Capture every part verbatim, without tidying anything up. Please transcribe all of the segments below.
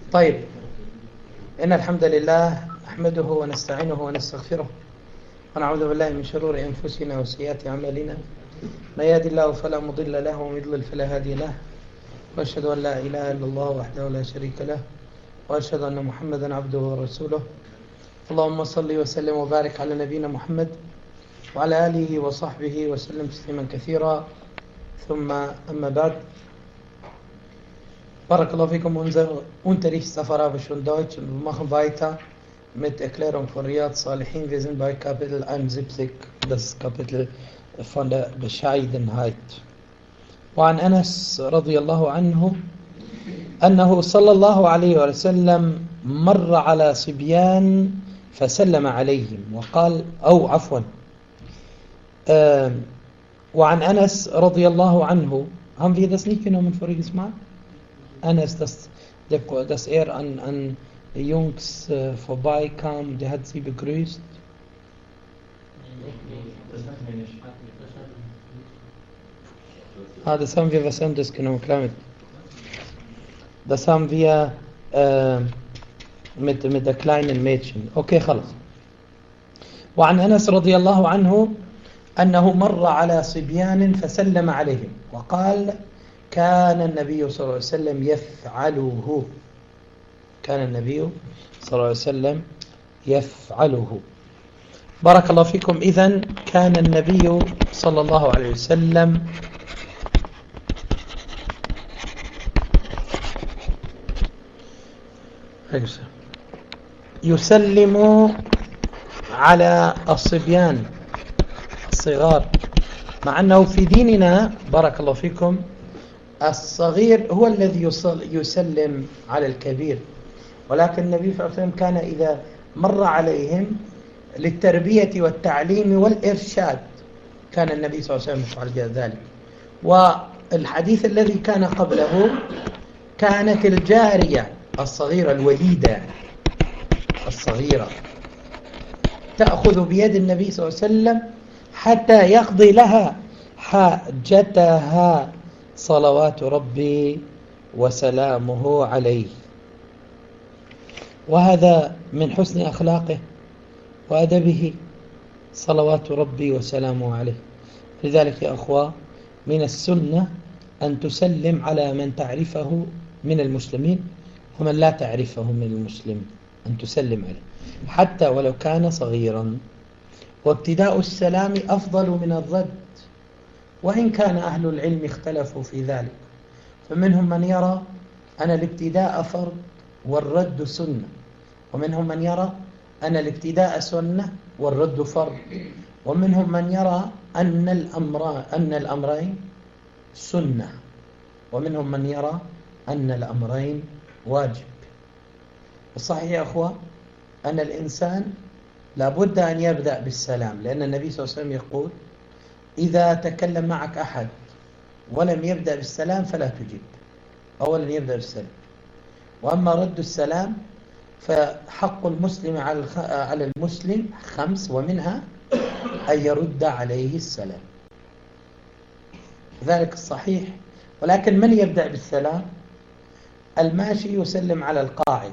طيب، إن الحمد لله نحمده ونستعينه ونستغفره ونعوذ بالله من شرور أنفسنا وسيئات أعمالنا. من يهد الله فلا مضل له ومن يضلل فلا هادي له، وأشهد أن لا إله إلا الله وحده لا شريك له، وأشهد أن محمدا عبده ورسوله. اللهم صل وسلم وبارك على نبينا محمد وعلى آله وصحبه وسلم تسليما كثيرا. ثم أما بعد. Barakallahu fikum, unser Unterricht auf Arabisch und Deutsch. Wir machen weiter mit Erklärung von Riyad Salihin. Wir sind bei Kapitel einundsiebzig, das Kapitel von der Bescheidenheit. وعن أنس رضي الله عنه أنه صلى الله عليه وسلم مر على صبيان فسلم عليهم وقال أو عفوا äh, وعن أنس رضي الله عنه. Haben wir das nicht genommen voriges Mal? Anas, dass, dass er an, an Jungs äh, vorbeikam, der hat sie begrüßt. Das hatten wir nicht. Ah, das haben wir was anderes genommen, klar mit. Das haben wir äh, mit, mit der kleinen Mädchen. Okay, خلاص. وعن أنس رضي الله عنه أنه مر على صبيان فسلم عليهم وقال كان النبي صلى الله عليه وسلم يفعله كان النبي صلى الله عليه وسلم يفعله. بارك الله فيكم. إذن كان النبي صلى الله عليه وسلم يسلم على الصبيان الصغار، مع أنه في ديننا بارك الله فيكم الصغير هو الذي يسلم على الكبير، ولكن النبي صلى الله عليه وسلم كان إذا مر عليهم للتربية والتعليم والإرشاد كان النبي صلى الله عليه وسلم يفعل ذلك. والحديث الذي كان قبله كانت الجارية الصغيرة الوليدة الصغيرة تأخذ بيد النبي صلى الله عليه وسلم حتى يقضي لها حاجتها صلوات ربي وسلامه عليه. وهذا من حسن أخلاقه وأدبه صلوات ربي وسلامه عليه. لذلك يا أخوة من السنة أن تسلم على من تعرفه من المسلمين ومن لا تعرفه من المسلمين، أن تسلم عليه حتى ولو كان صغيرا. وابتداء السلام أفضل من الرد، وإن كان أهل العلم اختلفوا في ذلك، فمنهم من يرى أن الابتداء فرض والرد سنة، ومنهم من يرى أن الابتداء سنة والرد فرض، ومنهم من يرى أن الأمر أن الأمرين سنة، ومنهم من يرى أن الأمرين واجب. الصحيح يا أخوة أن الإنسان لابد أن يبدأ بالسلام، لأن النبي صلى الله عليه وسلم يقول إذا تكلم معك أحد ولم يبدأ بالسلام فلا تجيب، أولا يبدأ بالسلام. وأما رد السلام فحق المسلم على المسلم خمس، ومنها أن يرد عليه السلام، ذلك الصحيح. ولكن من يبدأ بالسلام؟ الماشي يسلم على القاعد،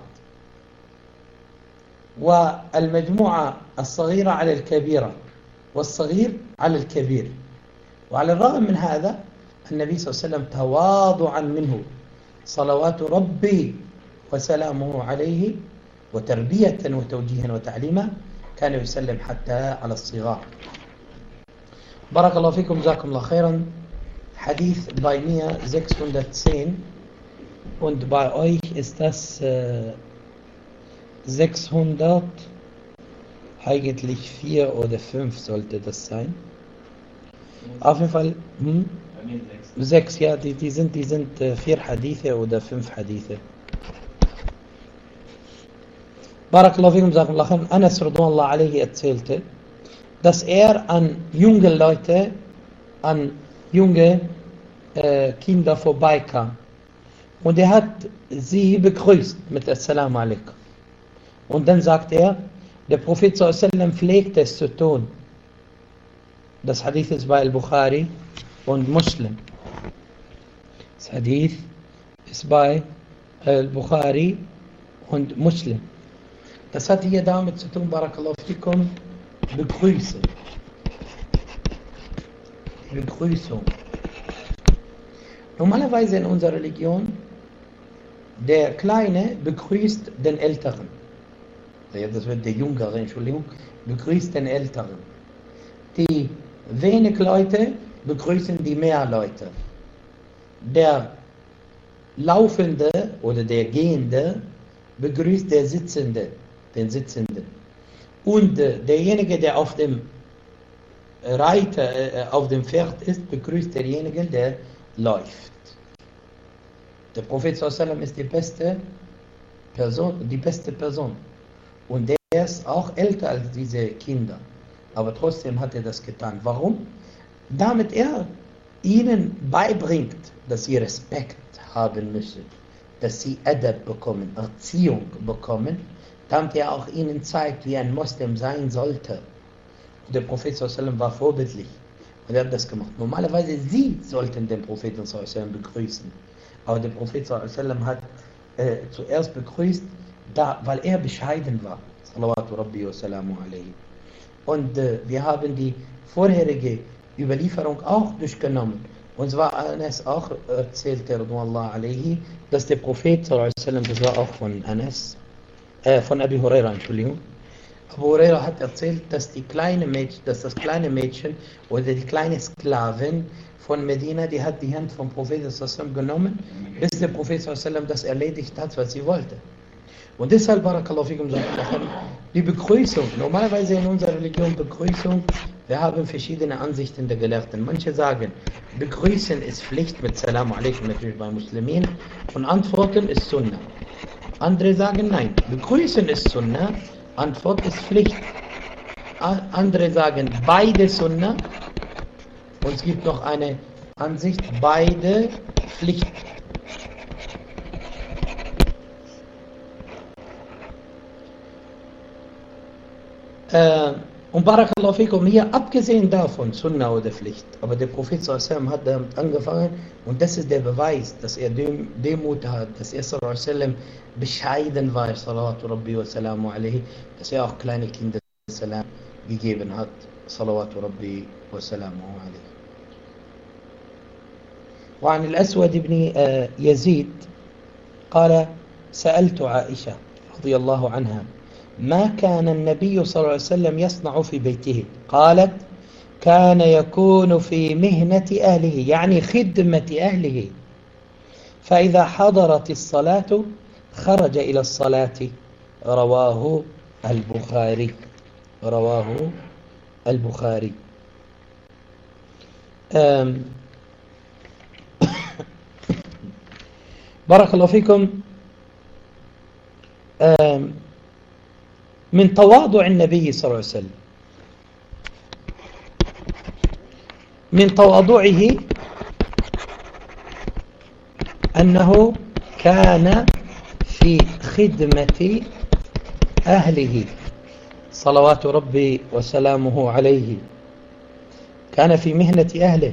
والمجموعة الصغيرة على الكبيرة، والصغير على الكبير. وعلى الرغم من هذا النبي صلى الله عليه وسلم تواضعا منه صلوات ربي وسلامه عليه وتربية وتوجيها وتعليما كان يسلم حتى على الصغار. بارك الله فيكم، جزاكم الله خيرا. Hadith bei mir sechshundertzehn und bei euch ist das äh, sechshundert, eigentlich vier oder fünf sollte das sein. Auf jeden Fall hm? sechs, ja, die, die sind, die sind äh, vier Hadithe oder fünf Hadithe. Barakallahu fikum, jazakallahu khairan. Anas radhiyallahu alayhi erzählte, dass er an junge Leute, an junge äh, Kinder vorbeikam und er hat sie begrüßt mit Assalamu alaikum. Und dann sagt er, der Prophet sallallahu alaihi wasallam pflegte es zu tun. Das Hadith ist bei Al-Bukhari und Muslim. Das Hadith ist bei Al-Bukhari und Muslim. Das hat hier damit zu tun, Barakallahu fikum, Begrüßen. Begrüßung. Normalerweise in unserer Religion, der Kleine begrüßt den Älteren. Das wird der Jüngere, Entschuldigung, begrüßt den Älteren. Die wenig Leute begrüßen die mehr Leute. Der Laufende oder der Gehende begrüßt der Sitzende, den Sitzenden. Und äh, derjenige, der auf dem Reiter, äh, auf dem Pferd ist, begrüßt derjenige, der läuft. Der Prophet sallallahu alaihi wasallam ist die beste Person, die beste Person. Und der ist auch älter als diese Kinder. Aber trotzdem hat er das getan. Warum? Damit er ihnen beibringt, dass sie Respekt haben müssen, dass sie Adab bekommen, Erziehung bekommen, damit er auch ihnen zeigt, wie ein Muslim sein sollte. Und der Prophet sallallahu alaihi wasallam war vorbildlich und er hat das gemacht. Normalerweise sie sollten den Propheten sallallahu alaihi wasallam begrüßen, aber der Prophet sallallahu alaihi wasallam hat äh, zuerst begrüßt, da, weil er bescheiden war. Salawatu Rabbi wa salamu alaihi. Und äh, wir haben die vorherige Überlieferung auch durchgenommen. Und zwar Anas auch erzählte, radhiyallahu alaihi, dass der Prophet sallallahu alaihi wasallam, das war auch von Anas, äh, von Abi Huraira, Entschuldigung. Abu Huraira hat erzählt, dass die kleine Mädchen, dass das kleine Mädchen oder die kleine Sklavin von Medina, die hat die Hand vom Propheten sallallahu alaihi wasallam genommen, bis der Prophet sallallahu alaihi wasallam das erledigt hat, was sie wollte. Und deshalb, Barakallahu fikum, die Begrüßung, normalerweise in unserer Religion Begrüßung, wir haben verschiedene Ansichten der Gelehrten. Manche sagen, Begrüßen ist Pflicht mit Salam alaikum natürlich bei Muslimen und Antworten ist Sunnah. Andere sagen, nein, Begrüßen ist Sunnah, Antwort ist Pflicht. Andere sagen, beide Sunnah und es gibt noch eine Ansicht, beide Pflicht. Äh, und Barakallahu fikum, hier abgesehen davon, Sunnah oder Pflicht, aber der Prophet sallallahu alaihi wasallam hat damit angefangen und das ist der Beweis, dass er Dem, Demut hat, dass er sallallahu alaihi wasallam bescheiden war, salawatu Rabbi wa salamu alaihi, dass er auch kleine Kinder Salam gegeben hat, salawatu Rabbi wa salamu alaihi. وعن الأسود بن يزيد قال سألت عائشة رضي الله عنها ما كان النبي صلى الله عليه وسلم يصنع في بيته؟ قالت كان يكون في مهنة أهله يعني خدمة أهله، فإذا حضرت الصلاة خرج إلى الصلاة. رواه البخاري رواه البخاري. بارك الله فيكم. من تواضع النبي صلى الله عليه وسلم، من تواضعه أنه كان في خدمة أهله صلوات ربي وسلامه عليه، كان في مهنة أهله.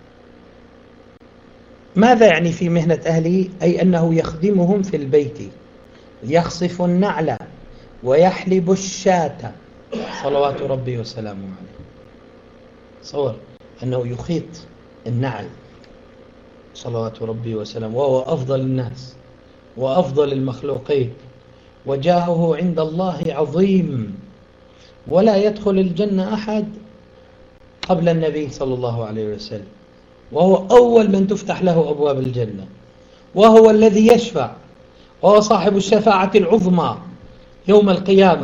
ماذا يعني في مهنة أهله؟ أي أنه يخدمهم في البيت، يخصف النعل ويحلب الشاة صلوات ربي وسلامه عليه. صور أنه يخيط النعل صلوات ربي وسلامه، وهو أفضل الناس وأفضل المخلوقين وجاهه عند الله عظيم، ولا يدخل الجنة أحد قبل النبي صلى الله عليه وسلم، وهو أول من تفتح له أبواب الجنة، وهو الذي يشفع، وهو صاحب الشفاعة العظمى يوم القيامة.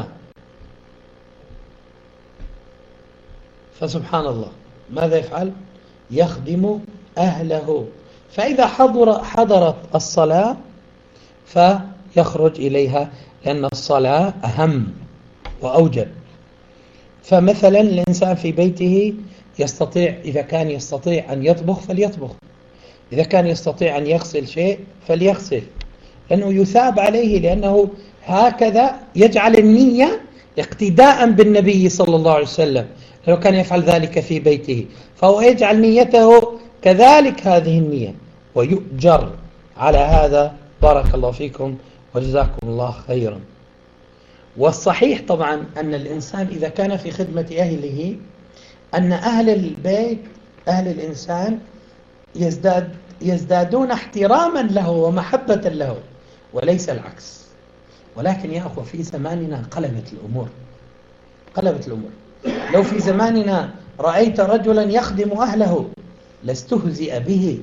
فسبحان الله ماذا يفعل؟ يخدم أهله، فإذا حضر حضرت الصلاة فيخرج إليها، لأن الصلاة أهم وأوجب. فمثلا الإنسان في بيته يستطيع، إذا كان يستطيع أن يطبخ فليطبخ، إذا كان يستطيع أن يغسل شيء فليغسل، لأنه يثاب عليه، لأنه هكذا يجعل النية اقتداء بالنبي صلى الله عليه وسلم، لو كان يفعل ذلك في بيته فهو يجعل نيته كذلك هذه النية ويؤجر على هذا. بارك الله فيكم وجزاكم الله خيرا. والصحيح طبعا أن الإنسان إذا كان في خدمة أهله أن أهل البيت أهل الإنسان يزداد يزدادون احتراما له ومحبة له وليس العكس. ولكن يا أخوة في زماننا قلبت الأمور قلبت الأمور. لو في زماننا رأيت رجلا يخدم أهله لاستهزئ به.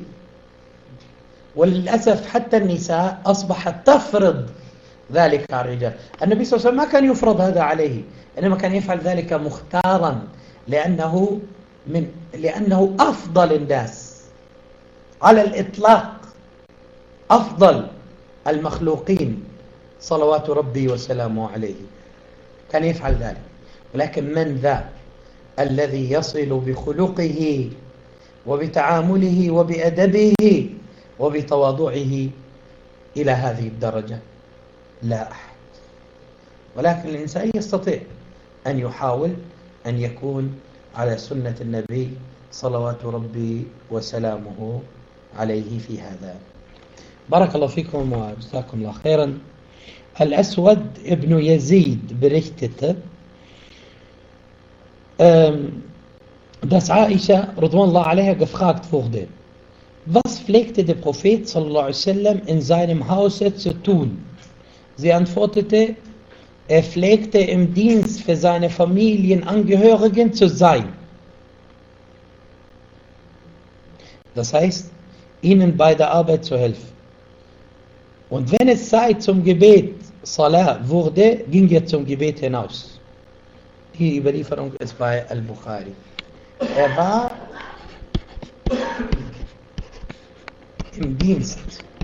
وللأسف حتى النساء أصبحت تفرض ذلك على الرجال. النبي صلى الله عليه وسلم ما كان يفرض هذا عليه، إنما كان يفعل ذلك مختارا لأنه من لأنه أفضل الناس على الإطلاق، أفضل المخلوقين صلوات ربي وسلامه عليه، كان يفعل ذلك. ولكن من ذا الذي يصل بخلقه وبتعامله وبأدبه وبتواضعه إلى هذه الدرجة؟ لا أحد. ولكن الإنسان يستطيع أن يحاول أن يكون على سنة النبي صلوات ربي وسلامه عليه في هذا. بارك الله فيكم وجزاكم الله خيرا. الأسود ابن يزيد berichtete, dass Aisha radhiyallahu anha gefragt wurde, was pflegte der Prophet sallallahu alaihi wasallam in seinem Hause zu tun? Sie antwortete, er pflegte im Dienst für seine Familienangehörigen zu sein. Das heißt, ihnen bei der Arbeit zu helfen. Und wenn es Zeit zum Gebet, Salah, wurde, ging er zum Gebet hinaus. Die Überlieferung ist bei Al-Bukhari. Er war im Dienst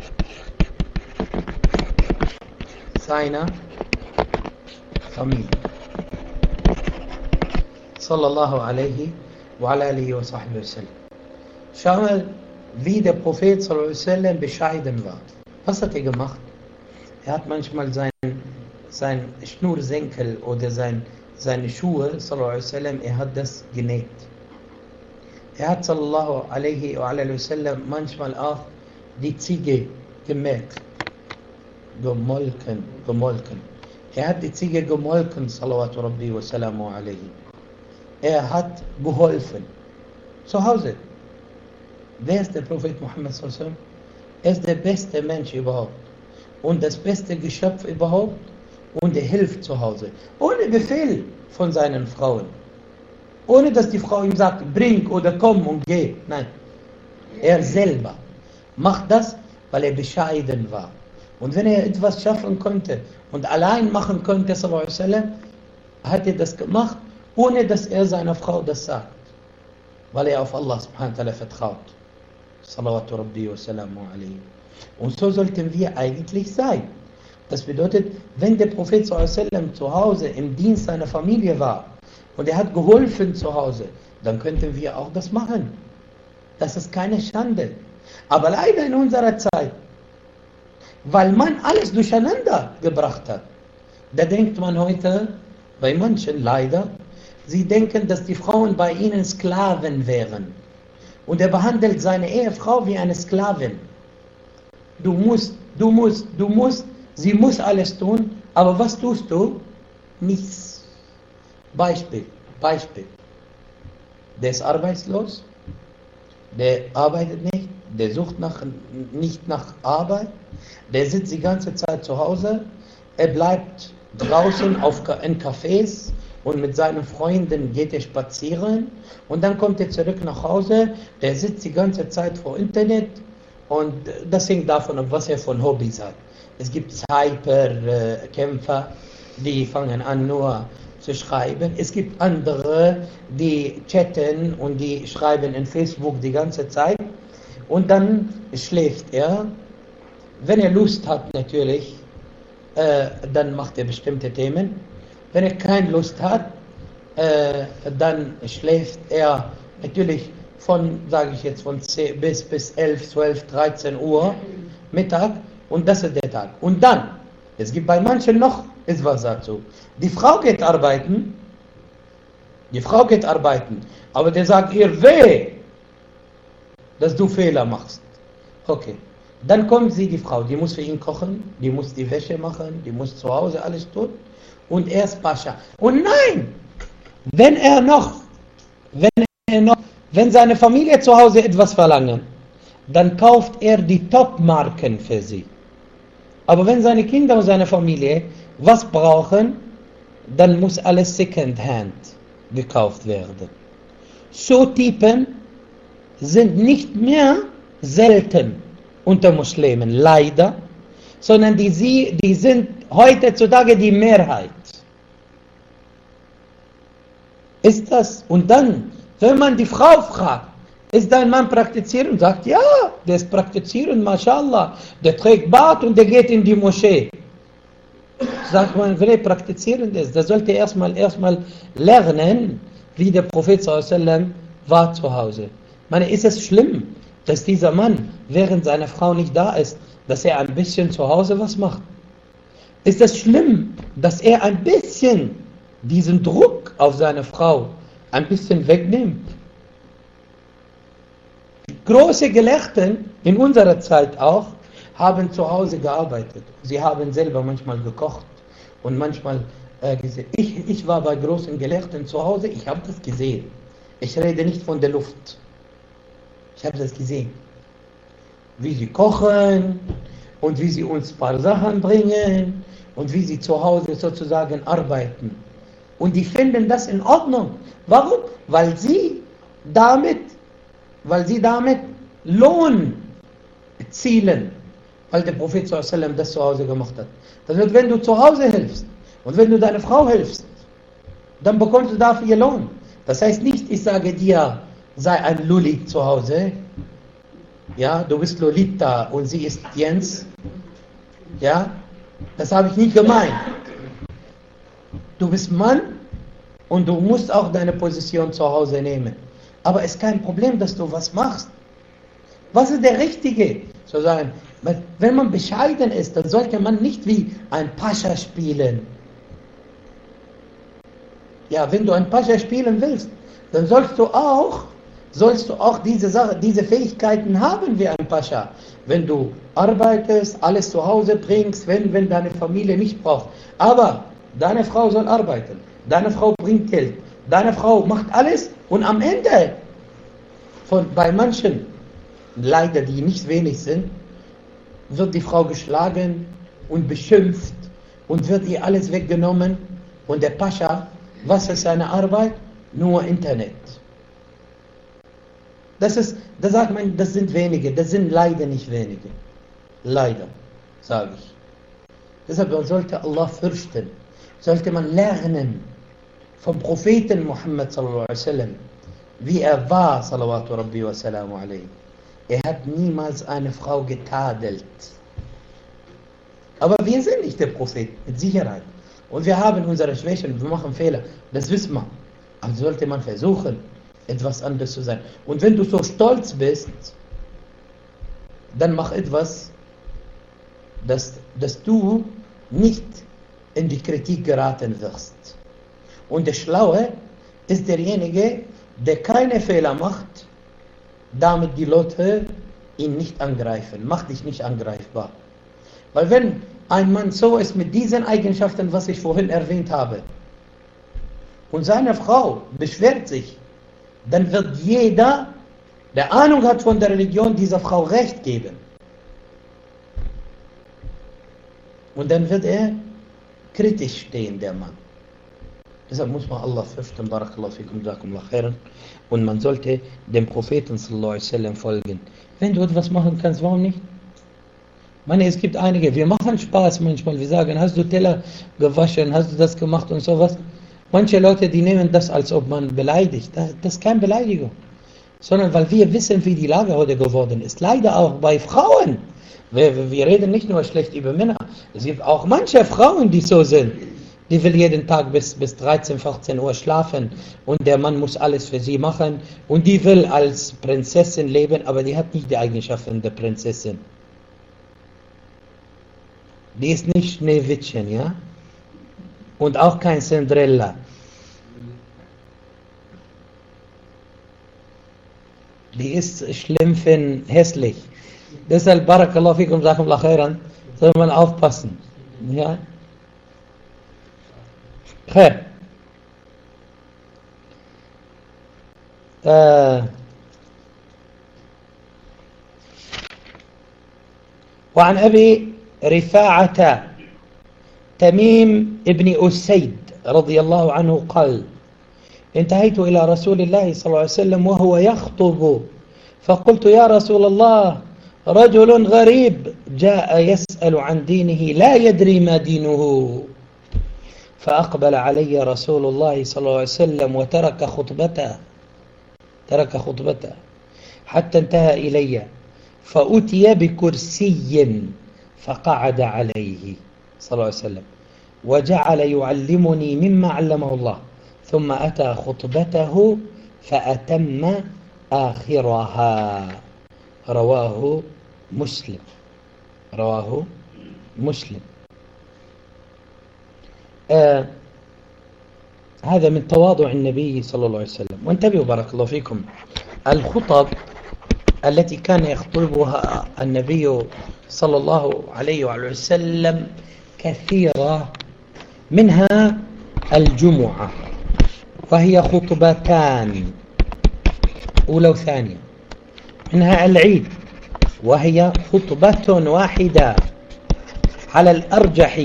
seiner Familie. Sallallahu alaihi wa ala alihi wa sahbihi wa sallam. Schau mal, wie der Prophet sallallahu alaihi wa sallam bescheiden war. Was hat er gemacht? Er hat manchmal sein, sein Schnursenkel oder sein, seine Schuhe, sallallahu alaihi wa sallam, er hat das genäht. Er hat sallallahu alaihi wa ala alihi wa sallam manchmal auch die Ziege gemäht. Gemolken, gemolken. Er hat die Ziege gemolken, salawatu rabbi wa salamu alaihi. Er hat geholfen. Zu Hause. Wer ist der Prophet Muhammad sallallahu alaihi wa sallam? Er ist der beste Mensch überhaupt. Und das beste Geschöpf überhaupt. Und er hilft zu Hause. Ohne Befehl von seinen Frauen. Ohne dass die Frau ihm sagt, bring oder komm und geh. Nein. Er selber macht das, weil er bescheiden war. Und wenn er etwas schaffen konnte und allein machen konnte, sallallahu alaihi wasallam, hat er das gemacht, ohne dass er seiner Frau das sagt. Weil er auf Allah subhanahu wa ta'ala vertraut. Salawatu rabbi wa salamu alaihi. Und so sollten wir eigentlich sein. Das bedeutet, wenn der Prophet sallallahu alaihi wasallam zu Hause im Dienst seiner Familie war und er hat geholfen zu Hause, dann könnten wir auch das machen. Das ist keine Schande. Aber leider in unserer Zeit, weil man alles durcheinander gebracht hat, da denkt man heute, bei manchen leider, sie denken, dass die Frauen bei ihnen Sklaven wären. Und er behandelt seine Ehefrau wie eine Sklavin. Du musst, du musst, du musst, sie muss alles tun, aber was tust du? Nichts. Beispiel, Beispiel. Der ist arbeitslos, der arbeitet nicht, der sucht nach, nicht nach Arbeit, der sitzt die ganze Zeit zu Hause, er bleibt draußen auf, in Cafés und mit seinen Freunden geht er spazieren und dann kommt er zurück nach Hause, der sitzt die ganze Zeit vor Internet und das hängt davon ab, was er von Hobbys hat. Es gibt Cyberkämpfer, die fangen an nur zu schreiben. Es gibt andere, die chatten und die schreiben in Facebook die ganze Zeit und dann schläft er. Wenn er Lust hat natürlich, äh, dann macht er bestimmte Themen. Wenn er keine Lust hat, äh, dann schläft er natürlich von, sage ich jetzt, von zehn bis, bis elf, zwölf, dreizehn Uhr Mittag und das ist der Tag. Und dann, es gibt bei manchen noch etwas dazu. Die Frau geht arbeiten, die Frau geht arbeiten, aber der sagt ihr weh, dass du Fehler machst. Okay, Dann kommt sie, die Frau, die muss für ihn kochen, die muss die Wäsche machen, die muss zu Hause alles tun und er ist Pascha. Und nein, wenn er noch, wenn er noch, wenn seine Familie zu Hause etwas verlangen, dann kauft er die Top-Marken für sie. Aber wenn seine Kinder und seine Familie was brauchen, dann muss alles Second-Hand gekauft werden. So Typen sind nicht mehr selten unter Muslimen, leider, sondern die, sie, die sind heutzutage die Mehrheit. Ist das? Und dann, wenn man die Frau fragt, ist dein Mann praktizierend? Und sagt, ja, der ist praktizierend, mashallah, der trägt Bart und der geht in die Moschee. Sagt man, wenn er praktizierend ist, der sollte erstmal erstmal lernen, wie der Prophet sallallahu alaihi wasallam war zu Hause. Ich meine, ist es schlimm, dass dieser Mann, während seine Frau nicht da ist, dass er ein bisschen zu Hause was macht? Ist es schlimm, dass er ein bisschen diesen Druck auf seine Frau ein bisschen wegnimmt? Große Gelehrten in unserer Zeit auch haben zu Hause gearbeitet. Sie haben selber manchmal gekocht und manchmal äh, gesehen. Ich, ich war bei großen Gelehrten zu Hause, ich habe das gesehen. Ich rede nicht von der Luft. Ich habe das gesehen. Wie sie kochen und wie sie uns ein paar Sachen bringen und wie sie zu Hause sozusagen arbeiten. Und die finden das in Ordnung. Warum? Weil sie damit, weil sie damit Lohn erzielen. Weil der Prophet sallallahu alaihi wasallam das zu Hause gemacht hat. Das wird, wenn du zu Hause hilfst und wenn du deiner Frau hilfst, dann bekommst du dafür Lohn. Das heißt nicht, ich sage dir, sei ein Lulli zu Hause. Ja, du bist Lolita und sie ist Jens. Ja, das habe ich nicht gemeint. Du bist Mann und du musst auch deine Position zu Hause nehmen. Aber es ist kein Problem, dass du was machst. Was ist der Richtige? So sagen, wenn man bescheiden ist, dann sollte man nicht wie ein Pascha spielen. Ja, wenn du ein Pascha spielen willst, dann sollst du auch, sollst du auch diese Sache, diese Fähigkeiten haben wie ein Pascha. Wenn du arbeitest, alles zu Hause bringst, wenn, wenn deine Familie nicht braucht. Aber deine Frau soll arbeiten, deine Frau bringt Geld, deine Frau macht alles und am Ende, von, bei manchen, leider die nicht wenig sind, wird die Frau geschlagen und beschimpft und wird ihr alles weggenommen. Und der Pascha, was ist seine Arbeit? Nur Internet. Das ist, da sagt man, das sind wenige, das sind leider nicht wenige. Leider, sage ich. Deshalb sollte Allah fürchten, sollte man lernen vom Propheten Muhammad sallallahu alaihi wasallam, wie er war, salawatu rabbi wa salamu alayhi. Er hat niemals eine Frau getadelt. Aber wir sind nicht der Prophet, mit Sicherheit. Und wir haben unsere Schwächen, wir machen Fehler, das wissen wir. Aber sollte man versuchen, etwas anderes zu sein. Und wenn du so stolz bist, dann mach etwas, dass, dass du nicht in die Kritik geraten wirst. Und der Schlaue ist derjenige, der keine Fehler macht, damit die Leute ihn nicht angreifen. Mach dich nicht angreifbar. Weil wenn ein Mann so ist mit diesen Eigenschaften, was ich vorhin erwähnt habe, und seine Frau beschwert sich, dann wird jeder, der Ahnung hat von der Religion, dieser Frau Recht geben. Und dann wird er kritisch stehen, der Mann. Deshalb muss man Allah fürchten, barakallahu fikum, jazakumullah khairan. Und man sollte dem Propheten sallallahu alaihi wasallam folgen. Wenn du etwas machen kannst, warum nicht? Ich meine, es gibt einige, wir machen Spaß manchmal, wir sagen, hast du Teller gewaschen, hast du das gemacht und sowas. Manche Leute, die nehmen das, als ob man beleidigt. Das ist keine Beleidigung. Sondern weil wir wissen, wie die Lage heute geworden ist. Leider auch bei Frauen. Wir, wir reden nicht nur schlecht über Männer. Es gibt auch manche Frauen, die so sind. Die will jeden Tag bis, bis dreizehn, vierzehn Uhr schlafen und der Mann muss alles für sie machen. Und die will als Prinzessin leben, aber die hat nicht die Eigenschaften der Prinzessin. Die ist nicht Schneewittchen, ja? Und auch kein Cinderella. Die ist schlimm, hässlich. Deshalb barakallahu fikum, jazakumullah khairan, soll man aufpassen. Ja? خير. آه. وعن أبي رفاعة تميم ابن أسيد رضي الله عنه قال: انتهيت إلى رسول الله صلى الله عليه وسلم وهو يخطب، فقلت: يا رسول الله، رجل غريب جاء يسأل عن دينه لا يدري ما دينه. فأقبل علي رسول الله صلى الله عليه وسلم وترك خطبته ترك خطبته حتى انتهى إلي، فأتي بكرسي فقعد عليه صلى الله عليه وسلم وجعل يعلمني مما علمه الله، ثم أتى خطبته فأتم آخرها. رواه مسلم رواه مسلم. آه هذا من تواضع النبي صلى الله عليه وسلم. وانتبهوا بارك الله فيكم، الخطب التي كان يخطبها النبي صلى الله عليه وعلى وسلم كثيرة، منها الجمعة وهي خطبتان أولى وثانية، منها العيد وهي خطبة واحدة على الأرجح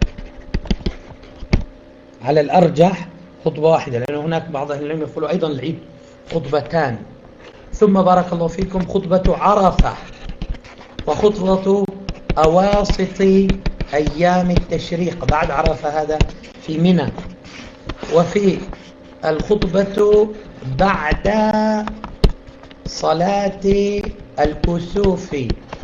على الأرجح خطبة واحدة، لأن هناك بعض أهل العلم يقولوا أيضا العيد خطبتان. ثم بارك الله فيكم خطبة عرفة وخطبة أواسط أيام التشريق بعد عرفة، هذا في منى، وفي الخطبة بعد صلاة الكسوف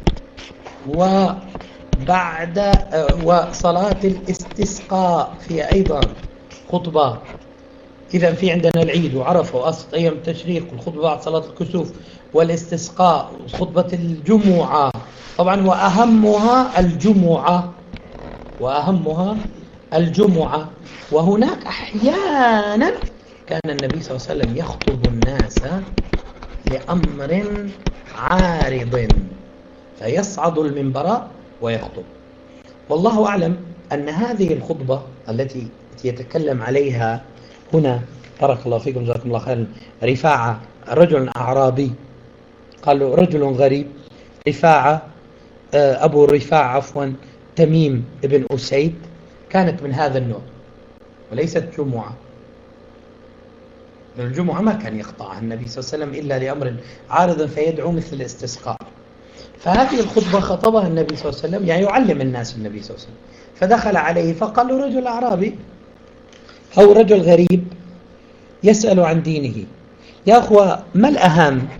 وبعد وصلاة الاستسقاء في أيضا خطبة. إذا في عندنا العيد وعرفة وأواسط أيام التشريق والخطبة بعد صلاة الكسوف والاستسقاء وخطبة الجمعة طبعا، وأهمها الجمعة وأهمها الجمعة. وهناك أحيانا كان النبي صلى الله عليه وسلم يخطب الناس لأمر عارض فيصعد المنبر ويخطب. والله أعلم أن هذه الخطبة التي يتكلم عليها هنا بارك الله فيكم جزاكم الله خيرا رفاعة، رجل أعرابي، قالوا رجل غريب، رفاعة أبو الرفاعة عفوا تميم ابن أسيد، كانت من هذا النوع وليست جمعة. الجمعة ما كان يقطعها النبي صلى الله عليه وسلم إلا لأمر عارض فيدعو مثل الاستسقاء. فهذه الخطبة خطبها النبي صلى الله عليه وسلم، يعني يعلم الناس النبي صلى الله عليه وسلم. فدخل عليه فقال له رجل أعرابي أو رجل غريب يسأل عن دينه. يا أخوة، ما الأهم،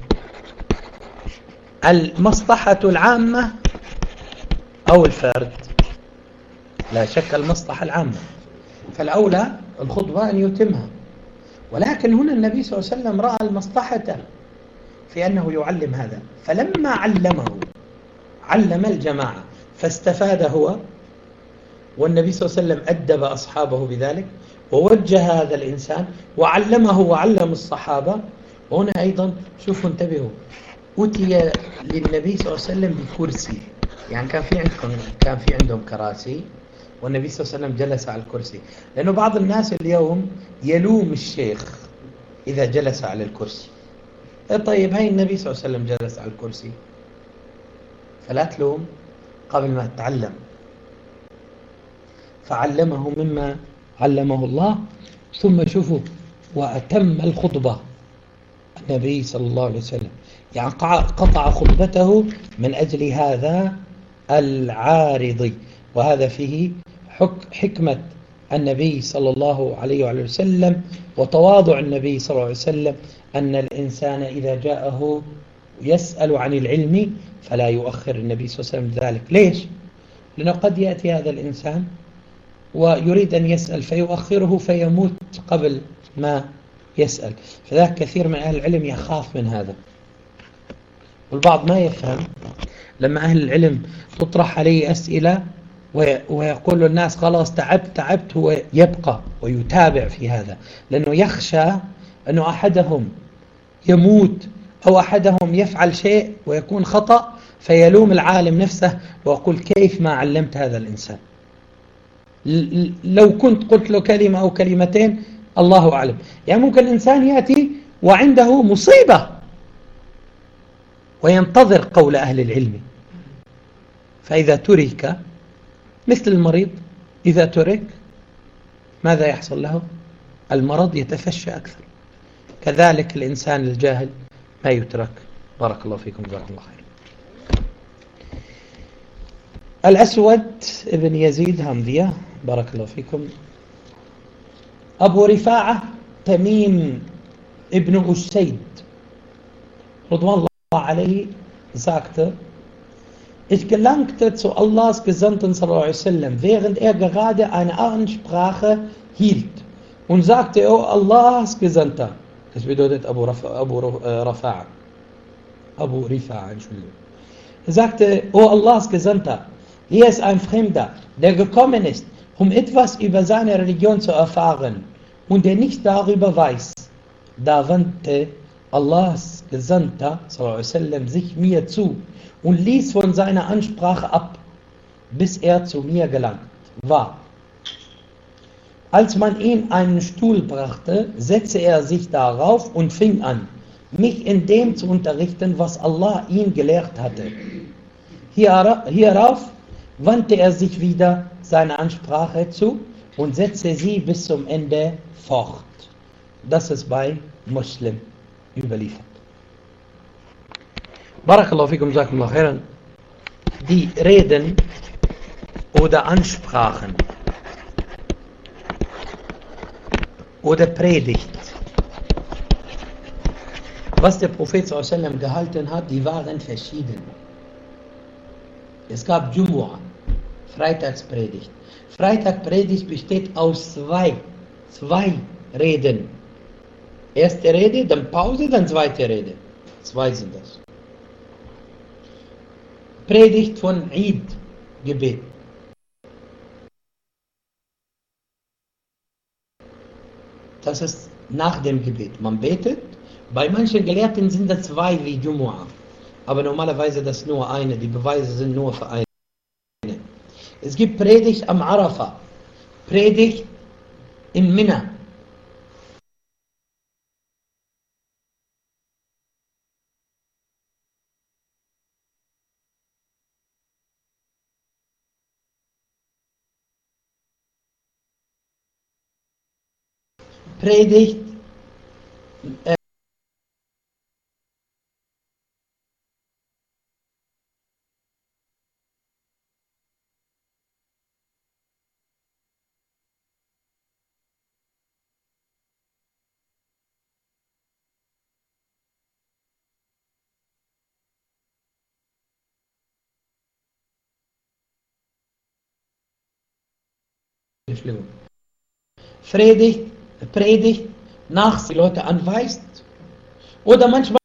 المصلحة العامة أو الفرد؟ لا شك المصلحة العامة، فالأولى الخطبة أن يتمها. ولكن هنا النبي صلى الله عليه وسلم رأى المصلحة في أنه يعلم هذا، فلما علمه علم الجماعة فاستفاد هو، والنبي صلى الله عليه وسلم أدب أصحابه بذلك ووجه هذا الإنسان وعلمه وعلم الصحابة. وهنا أيضا شوفوا انتبهوا، أتي للنبي صلى الله عليه وسلم بكرسي، يعني كان في عندكم كان في عندهم كراسي والنبي صلى الله عليه وسلم جلس على الكرسي، لأنه بعض الناس اليوم يلوم الشيخ إذا جلس على الكرسي. طيب هاي النبي صلى الله عليه وسلم جلس على الكرسي، فلا تلوم قبل ما تتعلم. فعلمه مما علمه الله، ثم شوفوا وأتم الخطبة النبي صلى الله عليه وسلم، يعني قطع خطبته من أجل هذا العارض. وهذا فيه حكمة النبي صلى الله عليه وعلى وسلم وتواضع النبي صلى الله عليه وسلم، أن الإنسان إذا جاءه يسأل عن العلم فلا يؤخر النبي صلى الله عليه وسلم ذلك. ليش؟ لأنه قد يأتي هذا الإنسان ويريد أن يسأل فيؤخره فيموت قبل ما يسأل. فذاك كثير من أهل العلم يخاف من هذا، والبعض ما يفهم لما أهل العلم تطرح عليه أسئلة ويقول الناس خلاص تعبت تعبت، هو يبقى ويتابع في هذا، لأنه يخشى أنه أحدهم يموت أو أحدهم يفعل شيء ويكون خطأ فيلوم العالم نفسه ويقول كيف ما علمت هذا الإنسان؟ لو كنت قلت له كلمة أو كلمتين الله أعلم. يعني ممكن الإنسان يأتي وعنده مصيبة وينتظر قول أهل العلم، فإذا ترك مثل المريض إذا ترك ماذا يحصل له؟ المرض يتفشى أكثر. كذلك الإنسان الجاهل ما يترك. بارك الله فيكم، جزاكم الله خير. الأسود ابن يزيد همذية، بارك الله فيكم. أبو رفاعة تميم ابن أسيد رضوان الله عليه sagte, ich gelangte zu Allahs Gesandten sallallahu alaihi wasallam, während er gerade eine Ansprache hielt und sagte, O Allahs Gesandter, das bedeutet Abu Rafa'a, Abu Rafa'a, Abu Rifa'a, Entschuldigung. Er sagte, O Allahs Gesandter, hier ist ein Fremder, der gekommen ist, um etwas über seine Religion zu erfahren und der nicht darüber weiß. Da wandte Allahs Gesandter sallallahu alaihi wasallam sich mir zu und ließ von seiner Ansprache ab, bis er zu mir gelangt war. Als man ihm einen Stuhl brachte, setzte er sich darauf und fing an, mich in dem zu unterrichten, was Allah ihn gelehrt hatte. Hierauf wandte er sich wieder seiner Ansprache zu und setzte sie bis zum Ende fort. Das ist bei Muslim überliefert. Barakallahu fikum, jazakumullahu khairan. Die Reden oder Ansprachen oder Predigt, was der Prophet sallallahu alaihi wasallam gehalten hat, die waren verschieden. Es gab Jumu'ah, Freitagspredigt. Freitagpredigt besteht aus zwei, zwei Reden. Erste Rede, dann Pause, dann zweite Rede. Zwei sind das. Predigt von Eid, Gebet. Das ist nach dem Gebet. Man betet. Bei manchen Gelehrten sind das zwei wie Jumu'ah. Aber normalerweise das nur eine. Die Beweise sind nur für eine. Es gibt Predigt am Arafah. Predigt in Mina. Predigt äh, Predigt, Predigt nach die Leute anweist oder manchmal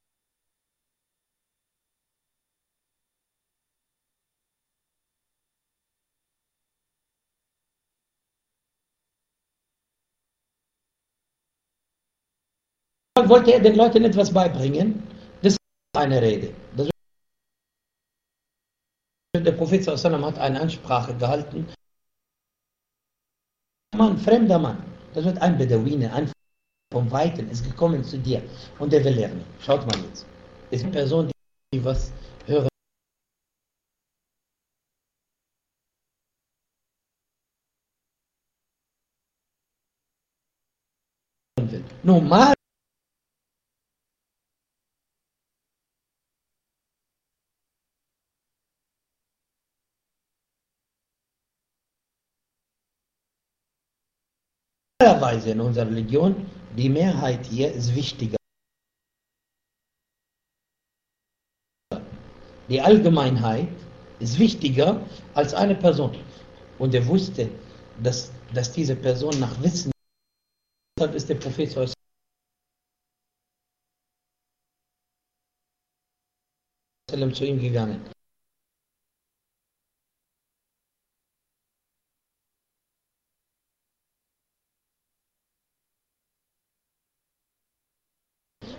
wollte er den Leuten etwas beibringen. Das ist eine Rede. Das der Prophet sallallahu alaihi wasallam hat eine Ansprache gehalten. Mann, fremder Mann, das wird ein Bedouine, ein vom Weiten ist gekommen zu dir und der will lernen. Schaut mal jetzt. Es ist eine Person, die was hören will. Normal Normalerweise in unserer Religion, die Mehrheit hier ist wichtiger. Die Allgemeinheit ist wichtiger als eine Person. Und er wusste, dass, dass diese Person nach Wissen, deshalb ist der Prophet zu ihm gegangen.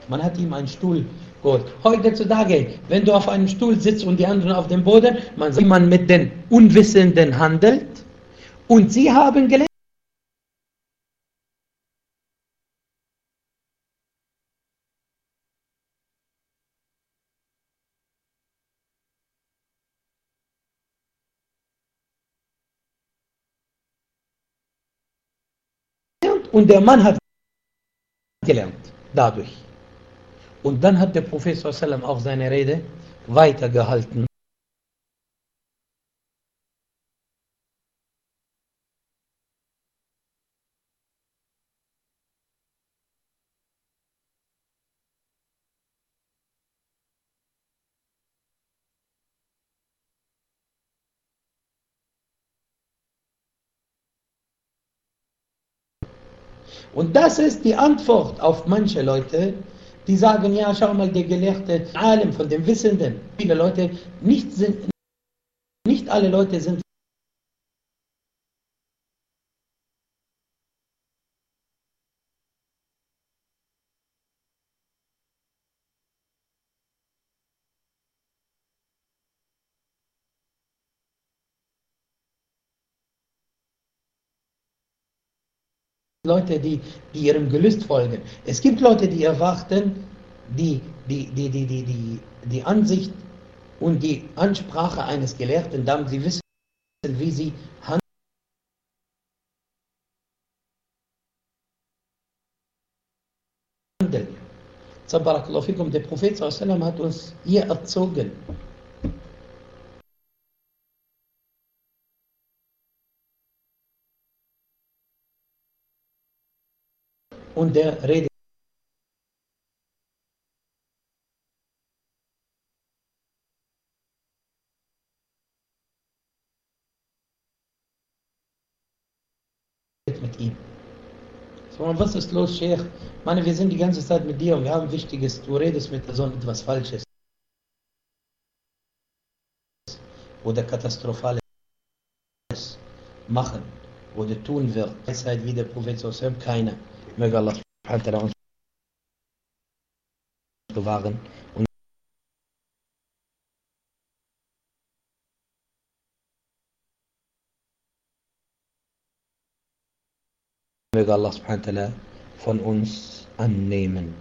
Man hat ihm einen Stuhl geholt. Heutzutage, wenn du auf einem Stuhl sitzt und die anderen auf dem Boden, man sieht, wie man mit den Unwissenden handelt. Und sie haben gelernt. Und der Mann hat gelernt dadurch. Und dann hat der Prophet sallallahu alaihi wasallam auch seine Rede weitergehalten. Und das ist die Antwort auf manche Leute, die sagen, ja, schau mal, der Gelehrte, Alim von dem Wissenden. Viele Leute, nicht, sind, nicht alle Leute sind Leute, die, die ihrem Gelüst folgen. Es gibt Leute, die erwarten, die, die, die, die, die, die, die Ansicht und die Ansprache eines Gelehrten, damit sie wissen, wie sie handeln. Barakallahu fikum, der Prophet sallallahu alaihi wasallam hat uns hier erzogen. Und der redet mit ihm. So, was ist los, Sheikh? Ich meine, wir sind die ganze Zeit mit dir und wir haben Wichtiges. Du redest mit der Sonne etwas Falsches oder Katastrophales machen oder tun wird. Weisheit wie der Prophet sallallahu alaihi wasallam, keiner. Möge Allah subhanahu wa ta'ala uns bewahren und möge Allah subhanahu wa ta'ala von uns annehmen.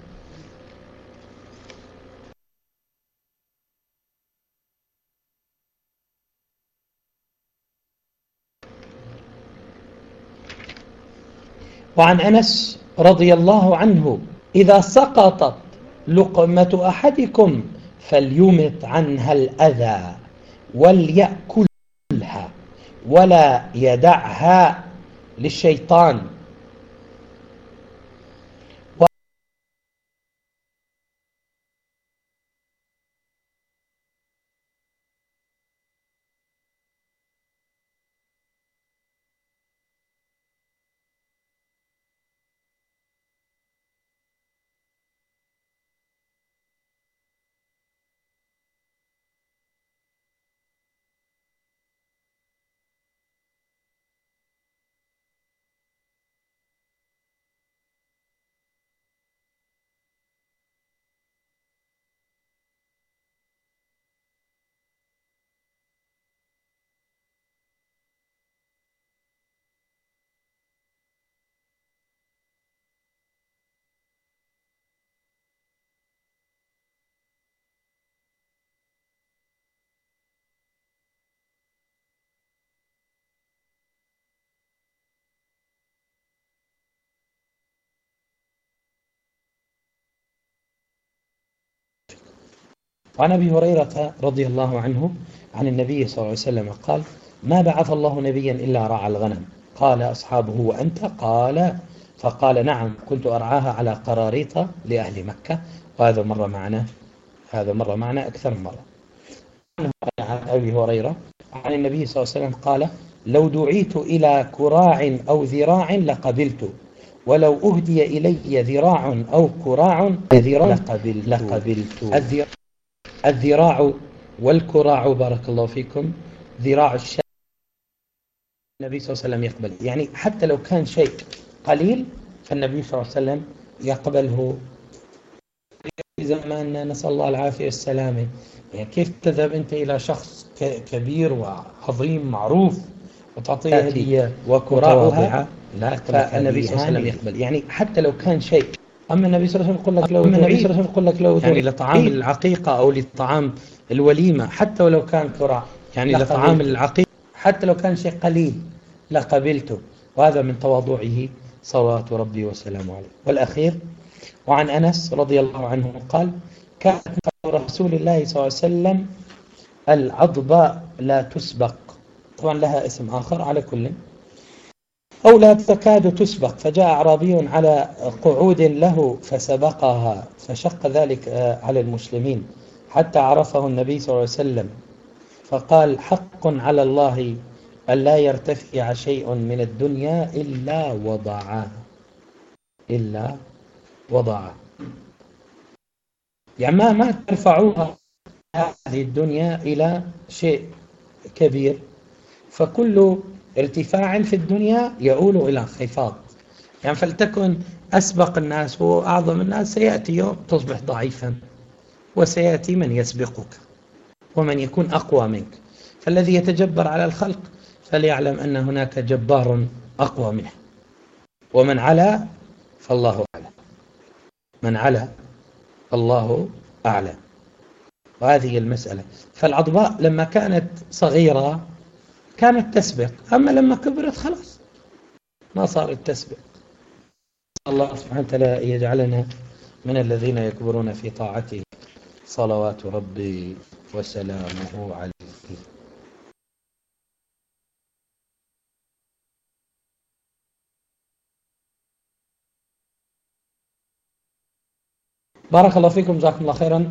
وعن أنس رضي الله عنه إذا سقطت لقمة أحدكم فليمت عنها الأذى وليأكلها ولا يدعها للشيطان. وعن أبي هريرة رضي الله عنه عن النبي صلى الله عليه وسلم قال: ما بعث الله نبيا إلا رعى الغنم. قال أصحابه: وأنت؟ قال فقال: نعم، كنت أرعاها على قراريط لأهل مكة. وهذا مر معنا هذا مر معنا أكثر من مرة. عن أبي هريرة عن النبي صلى الله عليه وسلم قال: لو دعيت إلى كراع أو ذراع لقبلت، ولو أهدي إلي ذراع أو كراع لقبلت, لقبلت. الذراع والكراع بارك الله فيكم ذراع الشاة النبي صلى الله عليه وسلم يقبل، يعني حتى لو كان شيء قليل فالنبي صلى الله عليه وسلم يقبله في زماننا نسأل الله العافية والسلامة. يعني كيف تذهب أنت إلى شخص كبير وعظيم معروف وتعطيه هدية وكراعها؟ لا، فالنبي صلى الله عليه وسلم يقبل، يعني حتى لو كان شيء. أما النبي صلى الله عليه وسلم يقول لك لو أما النبي صلى الله عليه وسلم يقول لك لو يعني لطعام العقيقة أو لطعام الوليمة حتى ولو كان كراع، يعني لطعام العقيقة حتى لو كان شيء قليل لقبلته، وهذا من تواضعه صلوات ربي وسلامه عليه. والأخير، وعن أنس رضي الله عنه قال: كانت رسول الله صلى الله عليه وسلم العضباء لا تسبق، طبعا لها اسم آخر على كل، أو لا تكاد تسبق، فجاء أعرابي على قعود له فسبقها، فشق ذلك على المسلمين حتى عرفه النبي صلى الله عليه وسلم، فقال: حق على الله ألا يرتفع شيء من الدنيا إلا وضعه إلا وضعه يعني ما ما ترفعوها هذه الدنيا إلى شيء كبير، فكل ارتفاع في الدنيا يؤول إلى انخفاض. يعني فلتكن أسبق الناس وأعظم الناس، سيأتي يوم تصبح ضعيفا، وسيأتي من يسبقك ومن يكون أقوى منك. فالذي يتجبر على الخلق فليعلم أن هناك جبار أقوى منه، ومن علا فالله أعلم، من علا الله أعلم. وهذه المسألة. فالعضباء لما كانت صغيرة كانت تسبق، أما لما كبرت خلاص ما صارت تسبق. الله سبحانه وتعالى يجعلنا من الذين يكبرون في طاعته صلوات ربي وسلامه عليه. بارك الله فيكم، جزاكم الله خيرا.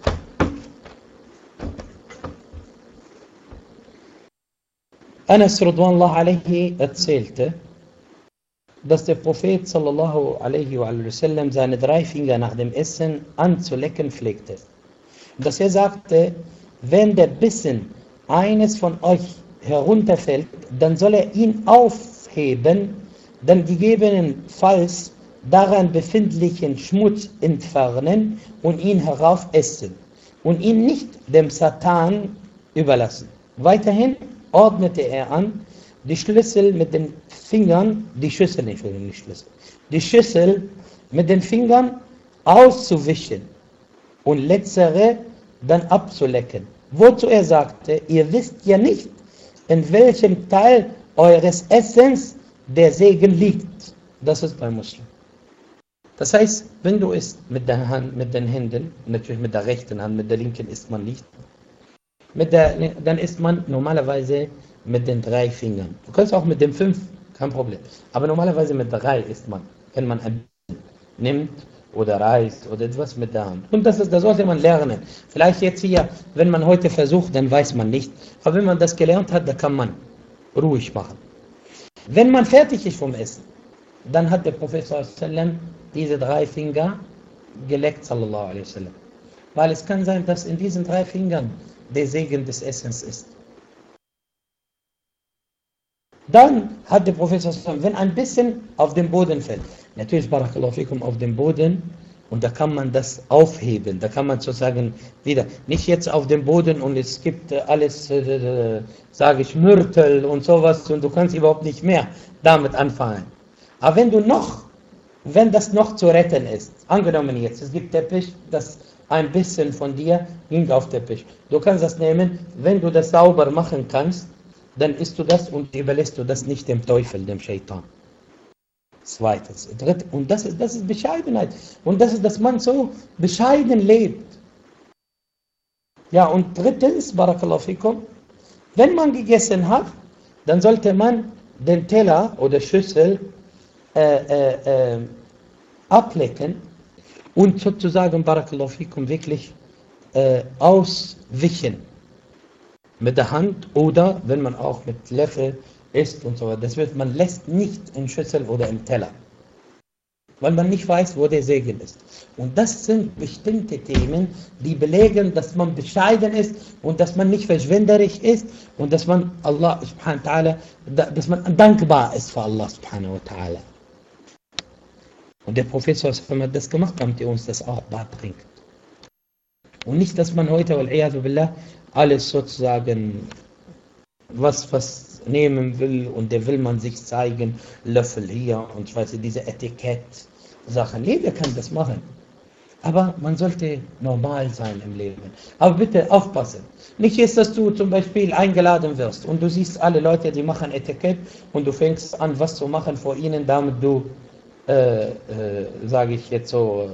Anas radhiyallahu anhu erzählte, dass der Prophet sallallahu alaihi wasallam seine drei Finger nach dem Essen anzulecken pflegte. Dass er sagte, wenn der Bissen eines von euch herunterfällt, dann soll er ihn aufheben, dann gegebenenfalls daran befindlichen Schmutz entfernen und ihn heraufessen und ihn nicht dem Satan überlassen. Weiterhin ordnete er an, die Schlüssel mit den Fingern, die Schüssel, nicht die Schlüssel, die Schüssel mit den Fingern auszuwischen und letztere dann abzulecken. Wozu er sagte, ihr wisst ja nicht, in welchem Teil eures Essens der Segen liegt. Das ist beim Muslim. Das heißt, wenn du isst mit der Hand, mit den Händen, natürlich mit der rechten Hand, mit der linken isst man nicht, mit der, dann isst man normalerweise mit den drei Fingern. Du kannst auch mit den fünf, kein Problem. Aber normalerweise mit drei isst man, wenn man ein bisschen nimmt oder reißt oder etwas mit der Hand. Und das ist, das sollte man lernen. Vielleicht jetzt hier, wenn man heute versucht, dann weiß man nicht. Aber wenn man das gelernt hat, dann kann man ruhig machen. Wenn man fertig ist vom Essen, dann hat der Prophet sallallahu alaihi wasallam diese drei Finger geleckt, sallallahu alaihi wasallam. Weil es kann sein, dass in diesen drei Fingern der Segen des Essens ist. Dann hat der Prophet sallallahu alaihi wasallam, wenn ein bisschen auf den Boden fällt, natürlich barakallahu fikum auf den Boden, und da kann man das aufheben, da kann man sozusagen wieder, nicht jetzt auf dem Boden und es gibt alles, äh, sage ich, Mörtel und sowas und du kannst überhaupt nicht mehr damit anfangen. Aber wenn du noch, wenn das noch zu retten ist, angenommen jetzt, es gibt Teppich, das ein bisschen von dir ging auf Teppich. Du kannst das nehmen, wenn du das sauber machen kannst, dann isst du das und überlässt du das nicht dem Teufel, dem Shaitan. Zweitens, dritt, und das ist, das ist Bescheidenheit. Und das ist, dass man so bescheiden lebt. Ja, und drittens, barakallahu fikum, wenn man gegessen hat, dann sollte man den Teller oder Schüssel äh, äh, äh, ablecken und sozusagen, barakallahu fikum, wirklich äh, auswischen. Mit der Hand oder wenn man auch mit Löffel isst und so weiter. Das wird, man lässt nicht in Schüssel oder im Teller, weil man nicht weiß, wo der Segen ist. Und das sind bestimmte Themen, die belegen, dass man bescheiden ist und dass man nicht verschwenderisch ist und dass man Allah subhanahu wa ta'ala, dass man dankbar ist für Allah subhanahu wa ta'ala. Und der Prophet sallallahu alaihi wasallam hat das gemacht, damit er uns das auch beibringt. Und nicht, dass man heute, billah, alles sozusagen, was, was nehmen will und der will man sich zeigen, Löffel hier und ich weiß nicht, diese Etikett-Sachen. Jeder kann das machen. Aber man sollte normal sein im Leben. Aber bitte aufpassen. Nicht jetzt, dass du zum Beispiel eingeladen wirst und du siehst alle Leute, die machen Etikett und du fängst an, was zu machen vor ihnen, damit du, äh, äh, sage ich jetzt so,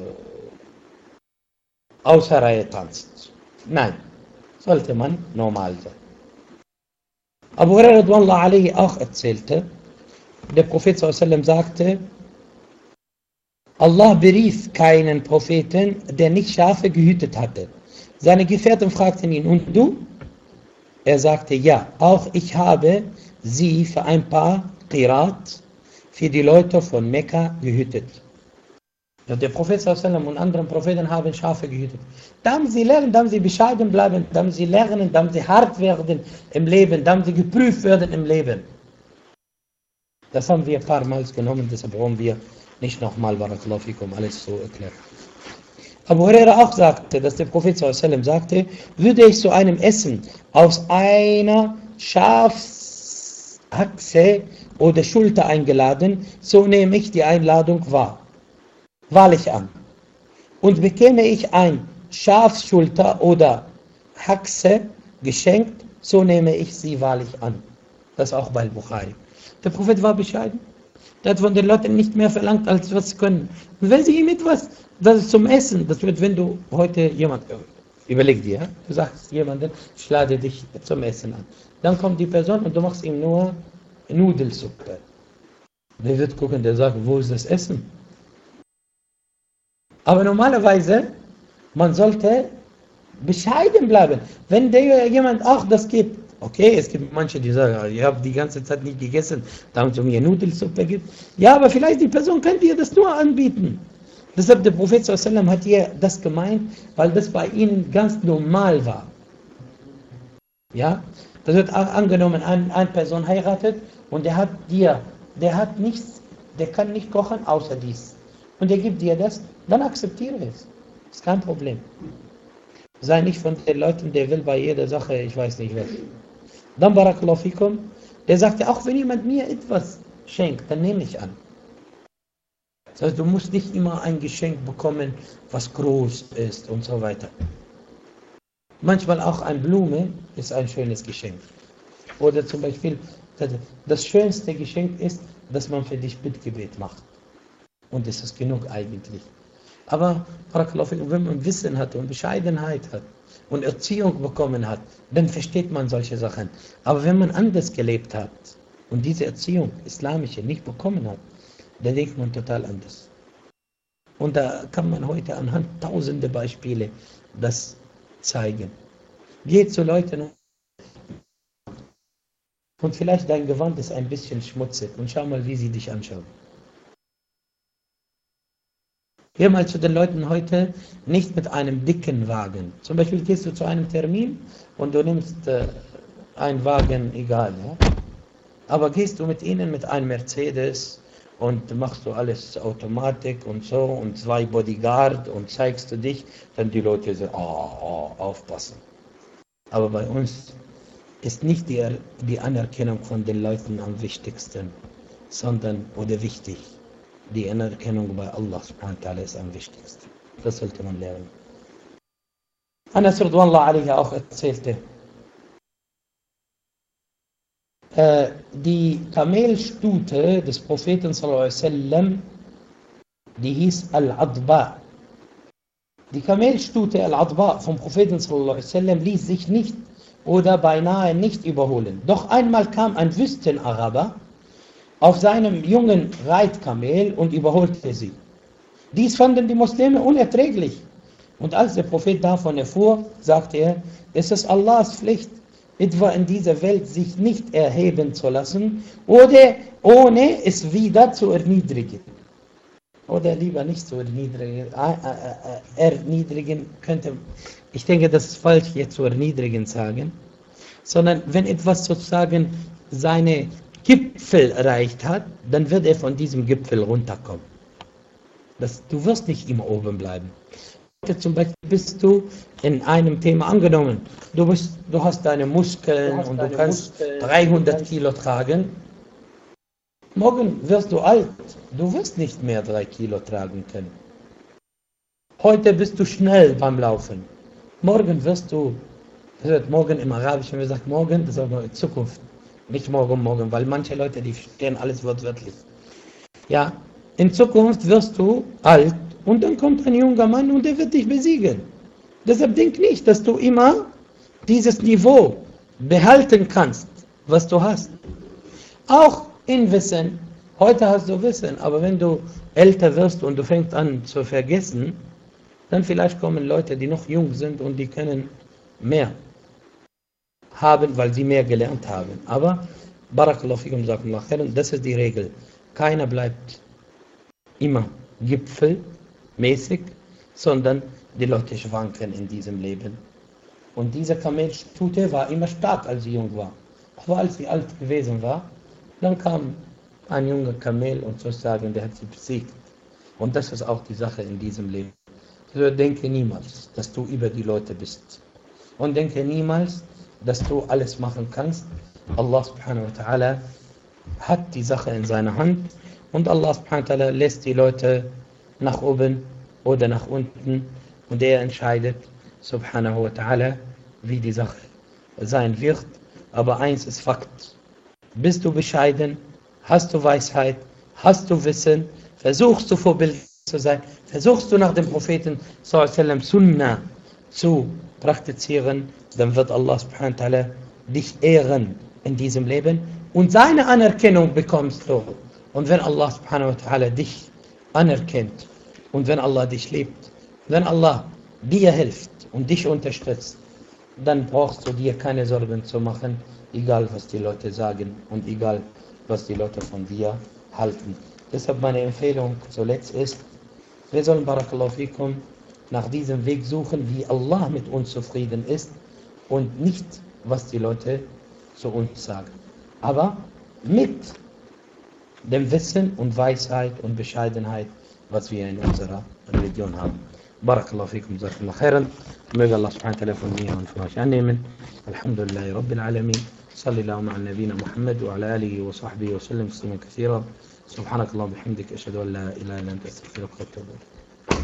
außer Reihe tanzt. Nein, sollte man normal sein. Abu Hurairah radhiyallahu anhu auch erzählte, der Prophet sallallahu alaihi wasallam sagte, Allah berief keinen Propheten, der nicht Schafe gehütet hatte. Seine Gefährten fragten ihn, und du? Er sagte, ja, auch ich habe sie für ein paar Qirat für die Leute von Mekka gehütet. Ja, der Prophet sallallahu alaihi wasallam und andere Propheten haben Schafe gehütet. Damit sie lernen, damit sie bescheiden bleiben, damit sie lernen, damit sie hart werden im Leben, damit sie geprüft werden im Leben. Das haben wir ein paar Mal genommen, deshalb brauchen wir nicht nochmal, barakallahu fikum, alles so erklärt. Abu Hurairah auch sagte, dass der Prophet sallallahu alaihi wasallam sagte, würde ich zu einem Essen aus einer Schafsachse oder Schulter eingeladen, so nehme ich die Einladung wahr, wahrlich an. Und bekäme ich ein Schafsschulter oder Haxe geschenkt, so nehme ich sie wahrlich an. Das auch bei Bukhari. Der Prophet war bescheiden. Der hat von den Leuten nicht mehr verlangt, als was sie können. Und wenn sie ihm etwas, das ist zum Essen, das wird, wenn du heute jemand, überleg dir, du sagst jemandem, ich lade dich zum Essen an. Dann kommt die Person und du machst ihm nur Nudelsuppe. Der wird gucken, der sagt, wo ist das Essen? Aber normalerweise, man sollte bescheiden bleiben. Wenn dir jemand auch das gibt, okay, es gibt manche, die sagen, ich habe die ganze Zeit nicht gegessen, damit es mir Nudelsuppe gibt. Ja, aber vielleicht die Person könnte dir das nur anbieten. Deshalb der Prophet sallallahu alaihi wasallam hat hier das gemeint, weil das bei ihnen ganz normal war. Ja, das wird angenommen, ein, eine Person heiratet und der hat dir, der hat nichts, der kann nicht kochen außer dies. Und der gibt dir das, dann akzeptiere es. Ist kein Problem. Sei nicht von den Leuten, der will bei jeder Sache, ich weiß nicht was. Dann barakallahu fikum, der sagte, auch wenn jemand mir etwas schenkt, dann nehme ich an. Das heißt, du musst nicht immer ein Geschenk bekommen, was groß ist und so weiter. Manchmal auch eine Blume ist ein schönes Geschenk. Oder zum Beispiel, das schönste Geschenk ist, dass man für dich Bittgebet macht. Und das ist genug eigentlich. Aber wenn man Wissen hat und Bescheidenheit hat und Erziehung bekommen hat, dann versteht man solche Sachen. Aber wenn man anders gelebt hat und diese Erziehung, islamische, nicht bekommen hat, dann denkt man total anders. Und da kann man heute anhand tausende Beispiele das zeigen. Geh zu Leuten und vielleicht dein Gewand ist ein bisschen schmutzig und schau mal, wie sie dich anschauen. Geh mal zu den Leuten heute nicht mit einem dicken Wagen. Zum Beispiel gehst du zu einem Termin und du nimmst äh, einen Wagen, egal. Ja? Aber gehst du mit ihnen mit einem Mercedes und machst du alles Automatik und so und zwei Bodyguard und zeigst du dich, dann die Leute sagen, oh, oh, aufpassen. Aber bei uns ist nicht die, die Anerkennung von den Leuten am wichtigsten, sondern, oder wichtig. Die Anerkennung bei Allah subhanahu wa ta'ala ist am wichtigsten. Das sollte man lernen. Anas radhiyallahu anhu auch erzählte, äh, die Kamelstute des Propheten sallallahu alaihi wasallam, die hieß Al-Adba. Die Kamelstute Al-Adba vom Propheten sallallahu alaihi wasallam ließ sich nicht oder beinahe nicht überholen. Doch einmal kam ein Wüstenaraber auf seinem jungen Reitkamel und überholte sie. Dies fanden die Muslime unerträglich. Und als der Prophet davon erfuhr, sagte er, es ist Allahs Pflicht, etwa in dieser Welt sich nicht erheben zu lassen oder ohne es wieder zu erniedrigen. Oder lieber nicht zu erniedrigen. Erniedrigen könnte, ich denke, das ist falsch, hier zu erniedrigen sagen, sondern wenn etwas sozusagen seine Gipfel erreicht hat, dann wird er von diesem Gipfel runterkommen. Das, du wirst nicht immer oben bleiben. zum Beispiel bist du in einem Thema angenommen. Du, bist, du hast deine Muskeln du hast und deine du kannst Muskeln, dreihundert Kilo tragen. Morgen wirst du alt. Du wirst nicht mehr drei Kilo tragen können. Heute bist du schnell beim Laufen. Morgen wirst du, das wird morgen im Arabischen gesagt, morgen, das ist aber in Zukunft. Nicht morgen, morgen, weil manche Leute, die verstehen alles wortwörtlich. Ja, in Zukunft wirst du alt und dann kommt ein junger Mann und der wird dich besiegen. Deshalb denk nicht, dass du immer dieses Niveau behalten kannst, was du hast. Auch in Wissen. Heute hast du Wissen, aber wenn du älter wirst und du fängst an zu vergessen, dann vielleicht kommen Leute, die noch jung sind und die können mehr haben, weil sie mehr gelernt haben. Aber Barakallahu fikum, Jazakumullah khairan, das ist die Regel. Keiner bleibt immer gipfelmäßig, sondern die Leute schwanken in diesem Leben. Und diese Kamelstute war immer stark, als sie jung war. Aber als sie alt gewesen war, dann kam ein junger Kamel und sozusagen, der hat sie besiegt. Und das ist auch die Sache in diesem Leben. Also denke niemals, dass du über die Leute bist. Und denke niemals, dass du alles machen kannst. Allah subhanahu wa ta'ala hat die Sache in seiner Hand. Und Allah subhanahu wa ta'ala lässt die Leute nach oben oder nach unten. Und er entscheidet, subhanahu wa ta'ala, wie die Sache sein wird. Aber eins ist Fakt. Bist du bescheiden? Hast du Weisheit? Hast du Wissen? Versuchst du vorbildlich zu sein? Versuchst du nach dem Propheten sallallahu alaihi wasallam Sunnah zu praktizieren? Dann wird Allah subhanahu wa ta'ala dich ehren in diesem Leben und seine Anerkennung bekommst du. Und wenn Allah subhanahu wa ta'ala dich anerkennt und wenn Allah dich liebt, wenn Allah dir hilft und dich unterstützt, dann brauchst du dir keine Sorgen zu machen, egal was die Leute sagen und egal was die Leute von dir halten. Deshalb meine Empfehlung zuletzt ist, wir sollen Barakallahu fikum nach diesem Weg suchen, wie Allah mit uns zufrieden ist und nicht, was die Leute zu uns sagen. Aber mit dem Wissen und Weisheit und Bescheidenheit, was wir in unserer Religion haben. Barakallahu fikum, Jazakumullah khairan. Möge Allah subhanahu wa ta'ala von mir und von euch annehmen. Alhamdulillahi Rabbil Alamin. Sallallahu ala nabina Muhammad wa ala alihi wa sahbihi wa sallam tasliman kathira. سبحانك اللهم وبحمدك أشهد أن لا إله إلا أنت أستغفرك وأتوب إليك.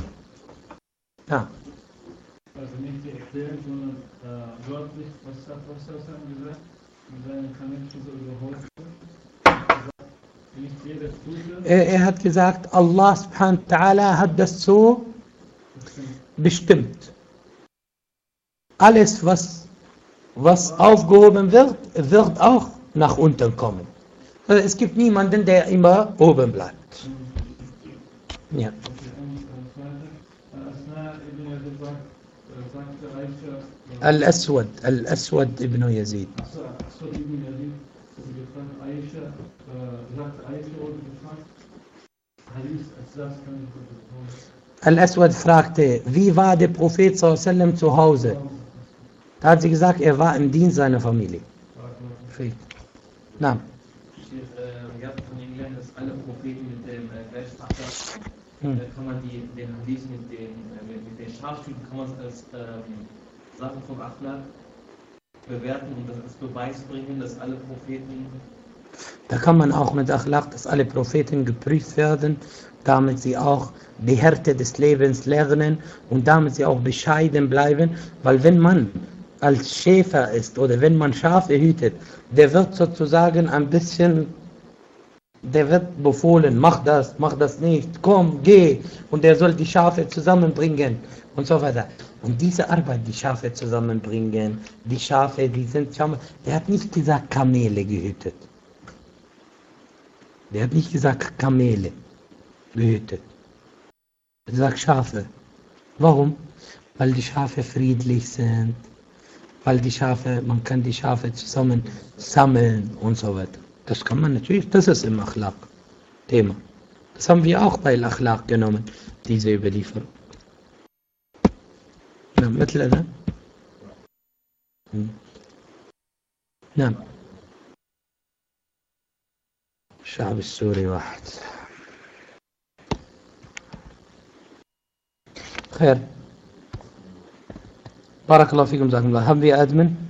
Ja. Also nicht die Erklärung, sondern äh, wörtlich, was hat Wasser gesagt, und seine Kanäle so überholt. Nicht jeder tut. Er, er hat gesagt, Allah subhanahu wa ta'ala hat das so bestimmt. Alles, was, was aufgehoben wird, wird auch nach unten kommen. Also es gibt niemanden, der immer oben bleibt. Ja. Al-Aswad, Al-Aswad ibn Yazid. Al-Aswad fragte, wie war der Prophet sallallahu alaihi wasallam zu Hause? Da hat sie gesagt, er war im Dienst seiner Familie. Na. Wir haben von ihm gelernt, dass alle Propheten mit dem äh, gleichen Absatz, hm. äh, kann man die, den Hadith mit den, äh, mit den Schafstücken, kann man es als ähm, Sachen vom Achlaq bewerten und das als Beweis bringen, dass alle Propheten... Da kann man auch mit Achlaq, dass alle Propheten geprüft werden, damit sie auch die Härte des Lebens lernen und damit sie auch bescheiden bleiben, weil wenn man als Schäfer ist oder wenn man Schafe hütet, der wird sozusagen ein bisschen, der wird befohlen, mach das, mach das nicht, komm, geh, und der soll die Schafe zusammenbringen und so weiter. Und diese Arbeit, die Schafe zusammenbringen, die Schafe, die sind, der hat nicht gesagt Kamele gehütet. Der hat nicht gesagt Kamele gehütet. Er sagt Schafe. Warum? Weil die Schafe friedlich sind. Weil die Schafe, man kann die Schafe zusammen sammeln und so weiter. Das kann man natürlich, das ist im Achlaq Thema. Das haben wir auch bei Achlaq genommen, diese Überlieferung. Na, مثل نعم الشعب السوري واحد. خير. Barakallahu fikum, sagen wir. Haben wir Admin?